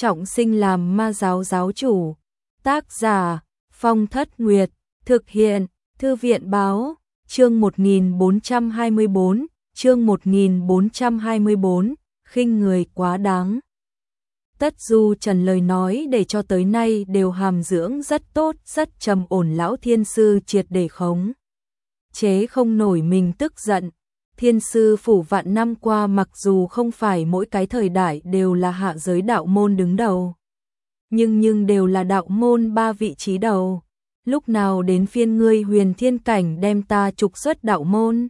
trọng sinh làm ma giáo giáo chủ. Tác giả Phong Thất Nguyệt, thực hiện Thư viện báo, chương 1424, chương 1424, khinh người quá đáng. Tất Du Trần lời nói để cho tới nay đều hàm dưỡng rất tốt, rất trầm ổn, lão thiên sư triệt để khống chế không nổi mình tức giận. Thiên sư phủ vạn năm qua mặc dù không phải mỗi cái thời đại đều là hạ giới đạo môn đứng đầu, nhưng đều là đạo môn ba vị trí đầu. Lúc nào đến phiên ngươi Huyền Thiên Cảnh đem ta trục xuất đạo môn?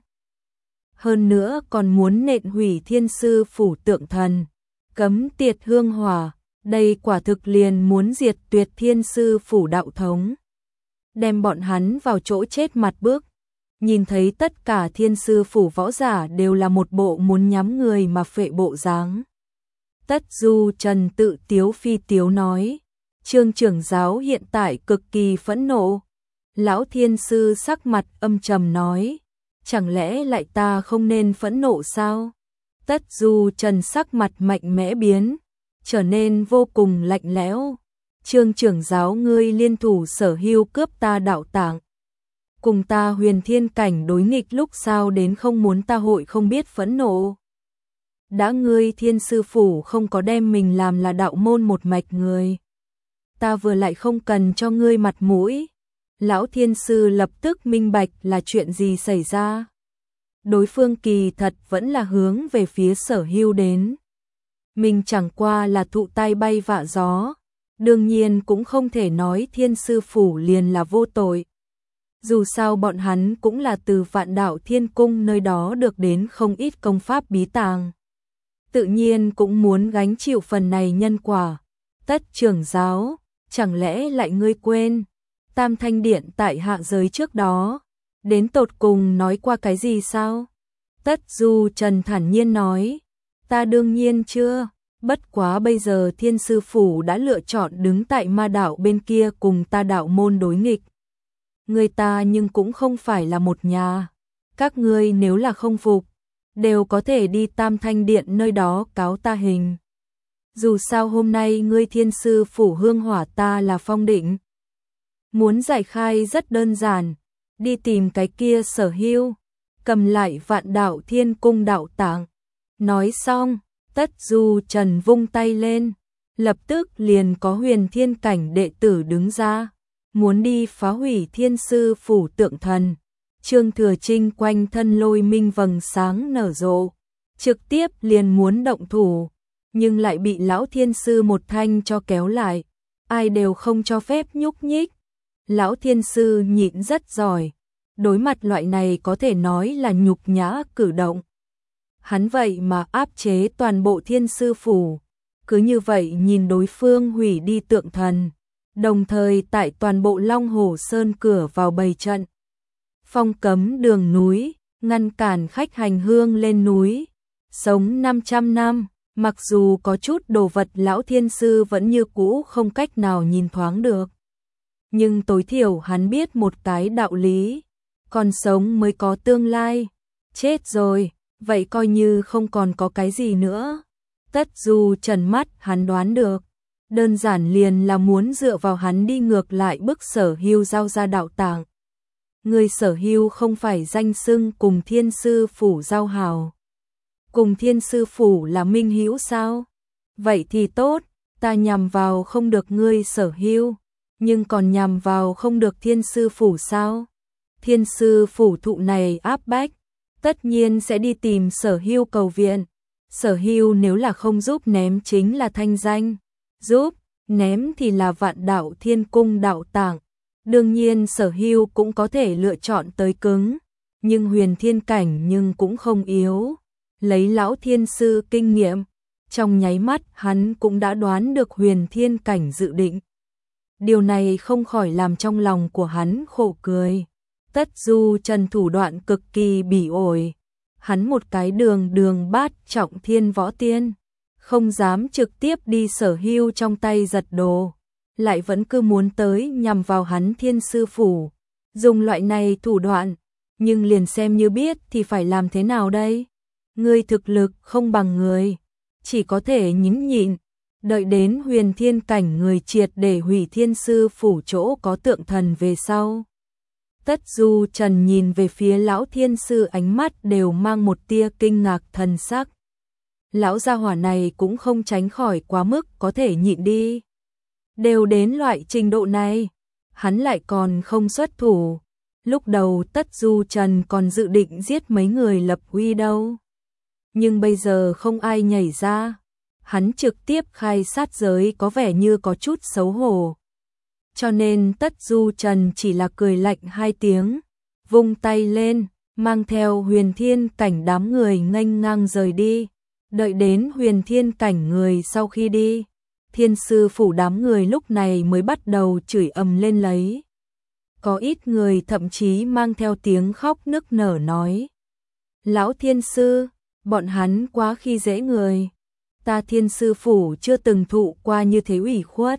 Hơn nữa còn muốn nện hủy thiên sư phủ tượng thần, cấm tiệt hương hỏa, đây quả thực liền muốn diệt tuyệt thiên sư phủ đạo thống, đem bọn hắn vào chỗ chết mặt bước. Nhìn thấy tất cả thiên sư phủ võ giả đều là một bộ muốn nhắm người mà phệ bộ dáng. Tất Du Trần tự tiếu phi tiếu nói, Trương trưởng giáo hiện tại cực kỳ phẫn nộ. Lão thiên sư sắc mặt âm trầm nói, chẳng lẽ lại ta không nên phẫn nộ sao? Tất Du Trần sắc mặt mạnh mẽ biến, trở nên vô cùng lạnh lẽo. Trương trưởng giáo ngươi liên thủ Sở Hưu cướp ta đạo tạng, cùng ta Huyền Thiên Cảnh đối nghịch, lúc sao đến không muốn ta hội không biết phẫn nộ? Đã ngươi thiên sư phủ không có đem mình làm là đạo môn một mạch người, ta vừa lại không cần cho ngươi mặt mũi. Lão thiên sư lập tức minh bạch là chuyện gì xảy ra. Đối phương kỳ thật vẫn là hướng về phía Sở Hưu đến. Mình chẳng qua là thụ tai bay vạ gió, đương nhiên cũng không thể nói thiên sư phủ liền là vô tội. Dù sao bọn hắn cũng là từ Vạn Đạo Thiên Cung nơi đó được đến không ít công pháp bí tàng, tự nhiên cũng muốn gánh chịu phần này nhân quả. Tất trưởng giáo, chẳng lẽ lại ngươi quên Tam Thanh Điện tại hạ giới trước đó đến tột cùng nói qua cái gì sao? Tất Du Trần thản nhiên nói, ta đương nhiên chưa, bất quá bây giờ thiên sư phủ đã lựa chọn đứng tại ma đạo bên kia cùng ta đạo môn đối nghịch. Người ta nhưng cũng không phải là một nhà, các ngươi nếu là không phục, đều có thể đi Tam Thanh Điện nơi đó cáo ta hình. Dù sao hôm nay ngươi thiên sư phủ hương hỏa ta là phong định. Muốn giải khai rất đơn giản, đi tìm cái kia Sở Hưu, cầm lại Vạn Đạo Thiên Cung đạo tạng. Nói xong, Tất Du Trần vung tay lên, lập tức liền có Huyền Thiên Cảnh đệ tử đứng ra, muốn đi phá hủy thiên sư phủ tượng thần. Trương Thừa Trinh quanh thân lôi minh vầng sáng nở rộ, trực tiếp liền muốn động thủ, nhưng lại bị lão thiên sư một thanh cho kéo lại, ai đều không cho phép nhúc nhích. Lão thiên sư nhịn rất giỏi, đối mặt loại này có thể nói là nhục nhã cử động, hắn vậy mà áp chế toàn bộ thiên sư phủ, cứ như vậy nhìn đối phương hủy đi tượng thần, đồng thời tại toàn bộ Long Hồ Sơn cửa vào bày trận, phong cấm đường núi, ngăn cản khách hành hương lên núi, sống 500 năm, mặc dù có chút đồ vật lão thiên sư vẫn như cũ không cách nào nhìn thoáng được. Nhưng tối thiểu hắn biết một cái đạo lý, còn sống mới có tương lai, chết rồi, vậy coi như không còn có cái gì nữa. Tất Du Trần mắt hắn đoán được, đơn giản liền là muốn dựa vào hắn đi ngược lại bức Sở Hưu giao ra đạo tạng. Người Sở Hưu không phải danh xưng cùng thiên sư phủ giao hảo, cùng thiên sư phủ là minh hữu sao? Vậy thì tốt, ta nhằm vào không được ngươi Sở Hưu, nhưng còn nhằm vào không được thiên sư phủ sao? Thiên sư phủ thụ này áp bách, tất nhiên sẽ đi tìm Sở Hưu cầu viện. Sở Hưu nếu là không giúp ném chính là thanh danh, giúp ném thì là Vạn Đạo Thiên Cung đạo tạng. Đương nhiên Sở Hưu cũng có thể lựa chọn tới cứng, nhưng Huyền Thiên Cảnh nhưng cũng không yếu. Lấy lão thiên sư kinh nghiệm, trong nháy mắt hắn cũng đã đoán được Huyền Thiên Cảnh dự định. Điều này không khỏi làm trong lòng của hắn khổ cười. Tất Du Trần thủ đoạn cực kỳ bỉ ổi, hắn một cái đường bát trọng thiên võ tiên, không dám trực tiếp đi Sở Hưu trong tay giật đồ, lại vẫn cứ muốn tới nhằm vào hắn thiên sư phủ, dùng loại này thủ đoạn, nhưng liền xem như biết thì phải làm thế nào đây? Ngươi thực lực không bằng người, chỉ có thể nhẫn nhịn, Đợi đến Huyền Thiên cảnh người triệt để hủy Thiên sư phủ chỗ có tượng thần về sau. Tất Du Trần nhìn về phía lão thiên sư, ánh mắt đều mang một tia kinh ngạc thần sắc. Lão gia hỏa này cũng không tránh khỏi quá mức có thể nhịn đi. Đều đến loại trình độ này, hắn lại còn không xuất thủ. Lúc đầu Tất Du Trần còn dự định giết mấy người lập uy đâu. Nhưng bây giờ không ai nhảy ra. Hắn trực tiếp khai sát giới có vẻ như có chút xấu hổ. Cho nên Tất Du Trần chỉ là cười lạnh hai tiếng, vung tay lên, mang theo Huyền Thiên cảnh đám người nghênh ngang rời đi. Đợi đến Huyền Thiên cảnh người sau khi đi, Thiên sư phủ đám người lúc này mới bắt đầu chửi ầm lên lấy. Có ít người thậm chí mang theo tiếng khóc nức nở nói: Lão Thiên sư, bọn hắn quá khi dễ người. Ta Thiên sư phủ chưa từng thụ qua như thế ủy khuất.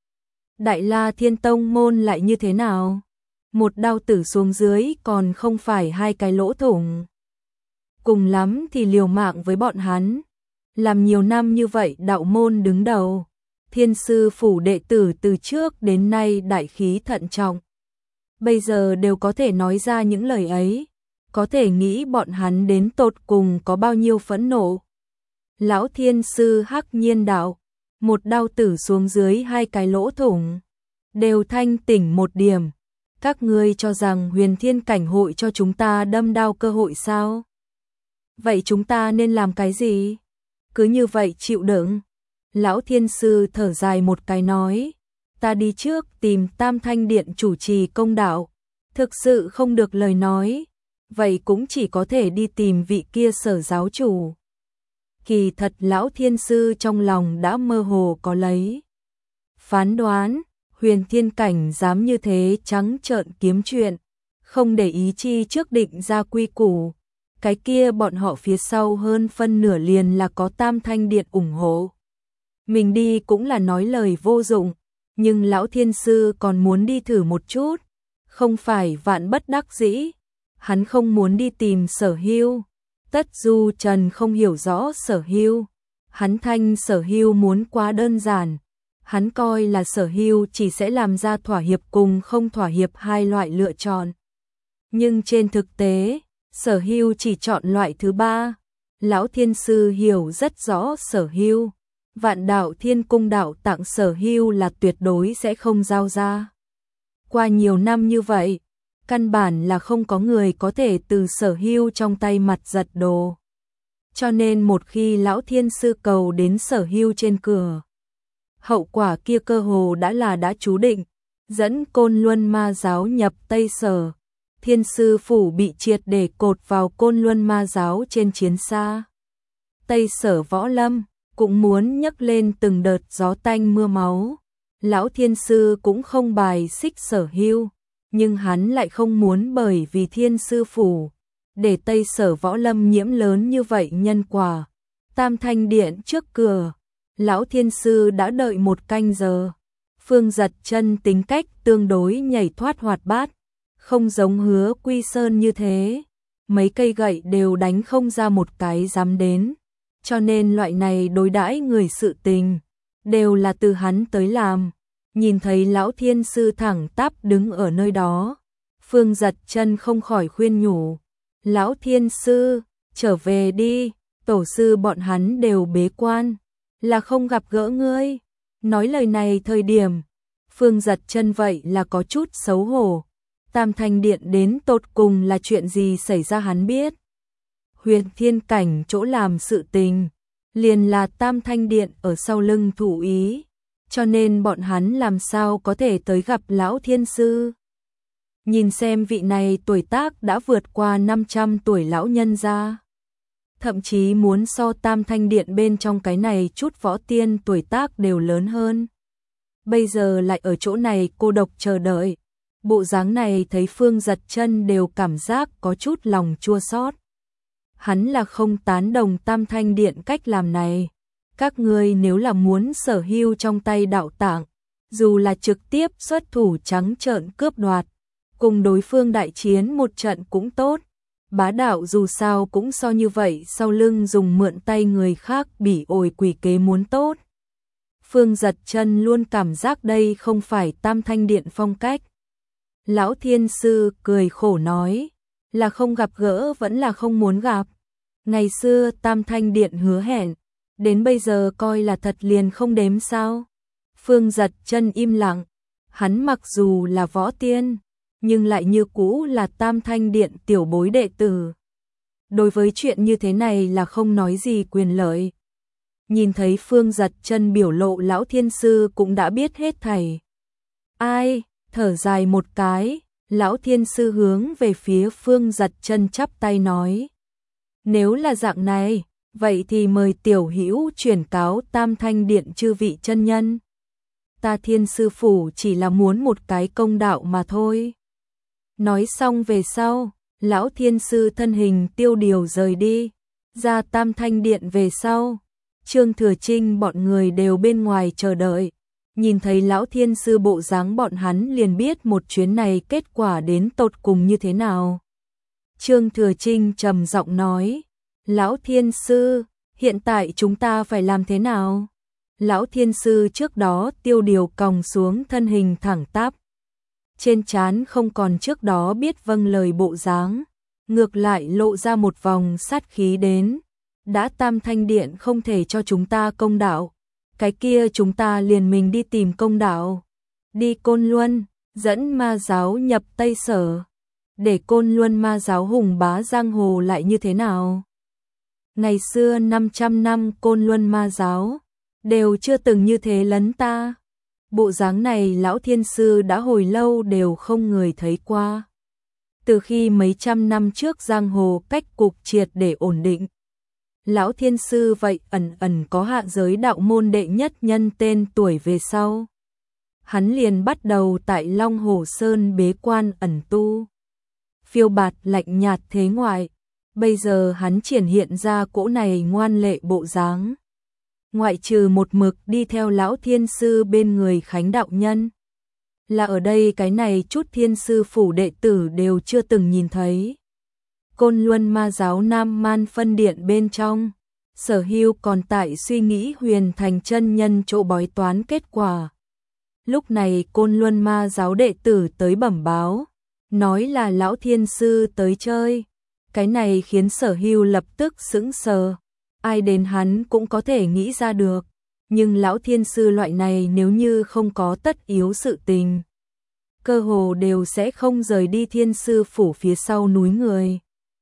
Đại La Thiên Tông môn lại như thế nào? Một đao tử xuống dưới còn không phải hai cái lỗ thủng. Cùng lắm thì liều mạng với bọn hắn. Làm nhiều năm như vậy đạo môn đứng đầu. Thiên sư phủ đệ tử từ trước đến nay đại khí thận trọng. Bây giờ đều có thể nói ra những lời ấy. Có thể nghĩ bọn hắn đến tột cùng có bao nhiêu phẫn nộ. Lão Thiên sư hắc nhiên đạo, một đao tử xuống dưới hai cái lỗ thủng, đều thanh tỉnh một điểm. Các ngươi cho rằng Huyền Thiên cảnh hội cho chúng ta đâm đao cơ hội sao? Vậy chúng ta nên làm cái gì? Cứ như vậy chịu đựng. Lão Thiên sư thở dài một cái nói, ta đi trước tìm Tam Thanh Điện chủ trì công đạo. Thực sự không được lời nói, vậy cũng chỉ có thể đi tìm vị kia Sở giáo chủ. Kỳ thật lão thiên sư trong lòng đã mơ hồ có lấy phán đoán. Huyền Thiên cảnh dám như thế trắng trợn kiếm chuyện, không để ý chi trước định ra quy củ. Cái kia bọn họ phía sau hơn phân nửa liền là có Tam Thanh Điện ủng hộ. Mình đi cũng là nói lời vô dụng, nhưng lão thiên sư còn muốn đi thử một chút. Không phải vạn bất đắc dĩ, hắn không muốn đi tìm Sở Hưu. Tất Du Trần không hiểu rõ Sở Hưu, hắn thanh Sở Hưu muốn quá đơn giản. Hắn coi là Sở Hưu chỉ sẽ làm ra thỏa hiệp cùng không thỏa hiệp hai loại lựa chọn. Nhưng trên thực tế, Sở Hưu chỉ chọn loại thứ ba. Lão Thiên sư hiểu rất rõ Sở Hưu. Vạn đạo Thiên cung đạo tặng Sở Hưu là tuyệt đối sẽ không giao ra. Qua nhiều năm như vậy, căn bản là không có người có thể từ Sở Hưu trong tay mặt giật đồ. Cho nên một khi lão thiên sư cầu đến Sở Hưu trên cửa, hậu quả kia cơ hồ đã chú định, dẫn Côn Luân Ma giáo nhập Tây Sở. Thiên sư phủ bị triệt để cột vào Côn Luân Ma giáo trên chiến xa. Tây Sở võ lâm cũng muốn nhấc lên từng đợt gió tanh mưa máu. Lão thiên sư cũng không bài xích Sở Hưu, nhưng hắn lại không muốn bởi vì thiên sư phủ để Tây Sở võ lâm nhiễm lớn như vậy nhân quả. Tam Thanh Điện trước cửa, lão thiên sư đã đợi một canh giờ. Phương Giật Chân tính cách tương đối nhảy thoát hoạt bát, không giống Hứa Quy Sơn như thế, mấy cây gậy đều đánh không ra một cái dám đến. Cho nên loại này đối đãi người sự tình đều là từ hắn tới làm. Nhìn thấy lão thiên sư thẳng tắp đứng ở nơi đó, Phương Giật Chân không khỏi khuyên nhủ, lão thiên sư, trở về đi, tổ sư bọn hắn đều bế quan, là không gặp gỡ ngươi. Nói lời này thời điểm, Phương Giật Chân vậy là có chút xấu hổ. Tam Thanh Điện đến tột cùng là chuyện gì xảy ra hắn biết. Huyền Thiên cảnh chỗ làm sự tình, liền là Tam Thanh Điện ở sau lưng thủ ý. Cho nên bọn hắn làm sao có thể tới gặp lão thiên sư. Nhìn xem vị này tuổi tác đã vượt qua 500 tuổi lão nhân ra. Thậm chí muốn so Tam Thanh Điện bên trong cái này chút võ tiên tuổi tác đều lớn hơn. Bây giờ lại ở chỗ này cô độc chờ đợi. Bộ dáng này thấy Phương Giật Chân đều cảm giác có chút lòng chua xót. Hắn là không tán đồng Tam Thanh Điện cách làm này. Các ngươi nếu là muốn Sở Hưu trong tay đạo tạng, dù là trực tiếp xuất thủ trắng trợn cướp đoạt, cùng đối phương đại chiến một trận cũng tốt. Bá đạo dù sao cũng so như vậy sau lưng dùng mượn tay người khác bỉ ổi quỷ kế muốn tốt. Phương Giật Chân luôn cảm giác đây không phải Tam Thanh Điện phong cách. Lão Thiên Sư cười khổ nói, là không gặp gỡ vẫn là không muốn gặp. Ngày xưa Tam Thanh Điện hứa hẹn, đến bây giờ coi là thật liền không đếm sao. Phương Giật Chân im lặng, hắn mặc dù là võ tiên, nhưng lại như cũ là Tam Thanh Điện tiểu bối đệ tử. Đối với chuyện như thế này là không nói gì quyền lợi. Nhìn thấy Phương Giật Chân biểu lộ, Lão Thiên Sư cũng đã biết hết thảy. Ai, thở dài một cái, Lão Thiên Sư hướng về phía Phương Giật Chân chắp tay nói. Nếu là dạng này, vậy thì mời tiểu hữu chuyển cáo Tam Thanh Điện chư vị chân nhân. Ta Thiên Sư Phủ chỉ là muốn một cái công đạo mà thôi. Nói xong về sau, Lão Thiên Sư thân hình tiêu điều rời đi, ra Tam Thanh Điện về sau. Trương Thừa Trinh bọn người đều bên ngoài chờ đợi, nhìn thấy Lão Thiên Sư bộ dáng bọn hắn liền biết một chuyến này kết quả đến tột cùng như thế nào. Trương Thừa Trinh trầm giọng nói, Lão Thiên Sư, hiện tại chúng ta phải làm thế nào? Lão Thiên Sư trước đó tiêu điều còng xuống thân hình thẳng tắp. Trên trán không còn trước đó biết vâng lời bộ dáng, ngược lại lộ ra một vòng sát khí đến. Đã Tam Thanh Điện không thể cho chúng ta công đạo, cái kia chúng ta liền mình đi tìm công đạo. Đi Côn Luân, dẫn ma giáo nhập Tây Sở, để Côn Luân ma giáo hùng bá giang hồ lại như thế nào? Ngày xưa 500 năm Côn Luân ma giáo, đều chưa từng như thế lấn ta. Bộ dáng này Lão Thiên Sư đã hồi lâu đều không người thấy qua. Từ khi mấy trăm năm trước giang hồ cách cục triệt để ổn định, Lão Thiên Sư vậy ẩn ẩn có hạ giới đạo môn đệ nhất nhân tên tuổi về sau. Hắn liền bắt đầu tại Long Hồ Sơn bế quan ẩn tu. Phiêu bạt lạnh nhạt thế ngoại, bây giờ hắn triển hiện ra cỗ này ngoan lệ bộ dáng. Ngoại trừ một mực đi theo Lão Thiên Sư bên người Khánh đạo nhân, là ở đây cái này chút Thiên Sư Phủ đệ tử đều chưa từng nhìn thấy. Côn Luân ma giáo Nam Man phân điện bên trong, Sở Hưu còn tại suy nghĩ Huyền Thành chân nhân chỗ bói toán kết quả. Lúc này Côn Luân ma giáo đệ tử tới bẩm báo, nói là Lão Thiên Sư tới chơi. Cái này khiến Sở Hưu lập tức sững sờ. Ai đến hắn cũng có thể nghĩ ra được, nhưng Lão Thiên Sư loại này nếu như không có tất yếu sự tình, cơ hồ đều sẽ không rời đi Thiên Sư Phủ phía sau núi người.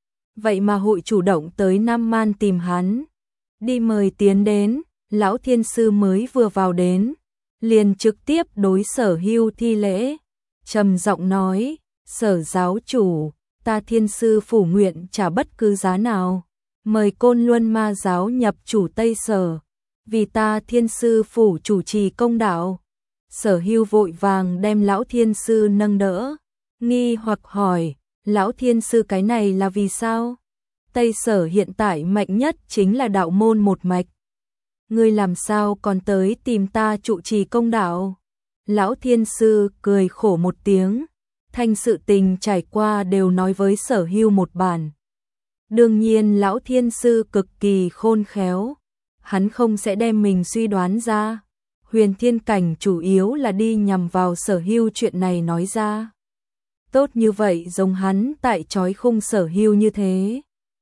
Vậy mà hội chủ động tới Nam Man tìm hắn, đi mời tiến đến. Lão Thiên Sư mới vừa vào đến, liền trực tiếp đối Sở Hưu thi lễ, trầm giọng nói, Sở giáo chủ, ta Thiên Sư Phủ nguyện trả bất cứ giá nào, mời Côn Luân ma giáo nhập chủ Tây Sở, vì ta Thiên Sư Phủ chủ trì công đạo. Sở Hưu vội vàng đem Lão Thiên Sư nâng đỡ, nghi hoặc hỏi, Lão Thiên Sư cái này là vì sao? Tây Sở hiện tại mạnh nhất chính là đạo môn một mạch. Ngươi làm sao còn tới tìm ta trụ trì công đạo? Lão Thiên Sư cười khổ một tiếng, thanh sự tình trải qua đều nói với Sở Hưu một bản. Đương nhiên Lão Thiên Sư cực kỳ khôn khéo, hắn không sẽ đem mình suy đoán ra. Huyền Thiên Cảnh chủ yếu là đi nhằm vào Sở Hưu chuyện này nói ra. Tốt như vậy giống hắn tại trói khung Sở Hưu như thế.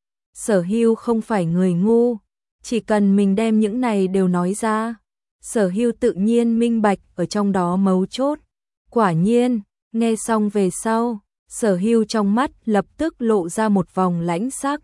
Sở Hưu không phải người ngu, chỉ cần mình đem những này đều nói ra, Sở Hưu tự nhiên minh bạch ở trong đó mấu chốt. Quả nhiên, nghe xong về sau, Sở Hưu trong mắt lập tức lộ ra một vòng lãnh sắc.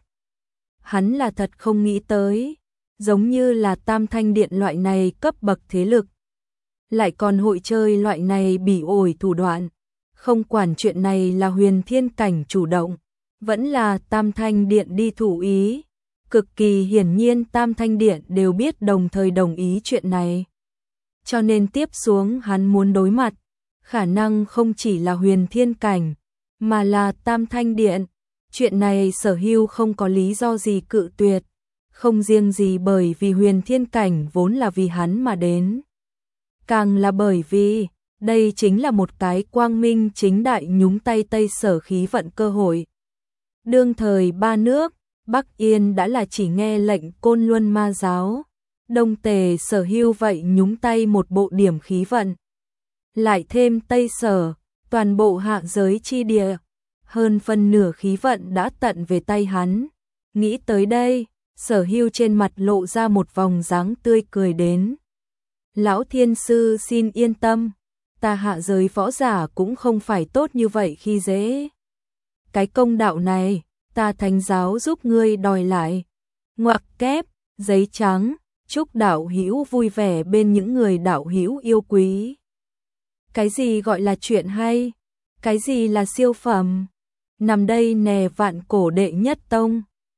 Hắn là thật không nghĩ tới, giống như là Tam Thanh Điện loại này cấp bậc thế lực, lại còn hội chơi loại này bỉ ổi thủ đoạn. Không quản chuyện này là Huyền Thiên Cảnh chủ động, vẫn là Tam Thanh Điện đi thủ ý, cực kỳ hiển nhiên Tam Thanh Điện đều biết đồng thời đồng ý chuyện này. Cho nên tiếp xuống hắn muốn đối mặt, khả năng không chỉ là Huyền Thiên Cảnh, mà là Tam Thanh Điện. Chuyện này Sở Hưu không có lý do gì cự tuyệt, không riêng gì bởi vì Huyền Thiên Cảnh vốn là vì hắn mà đến, càng là bởi vì đây chính là một cái quang minh chính đại nhúng tay Tây Sở khí vận cơ hội. Đương thời ba nước, Bắc Yên đã là chỉ nghe lệnh Côn Luân ma giáo, Đông Tề Sở hưu vậy nhúng tay một bộ điểm khí vận. Lại thêm Tây Sở, toàn bộ hạ giới chi địa, hơn phân nửa khí vận đã tận về tay hắn. Nghĩ tới đây, Sở hưu trên mặt lộ ra một vòng dáng tươi cười đến. Lão thiên sư xin yên tâm, ta hạ giới võ giả cũng không phải tốt như vậy khi dễ. Cái công đạo này, ta thánh giáo giúp ngươi đòi lại. Ngoặc kép, giấy trắng, chúc đạo hữu vui vẻ bên những người đạo hữu yêu quý. Cái gì gọi là chuyện hay? Cái gì là siêu phẩm? Nằm đây nè vạn cổ đệ nhất tông.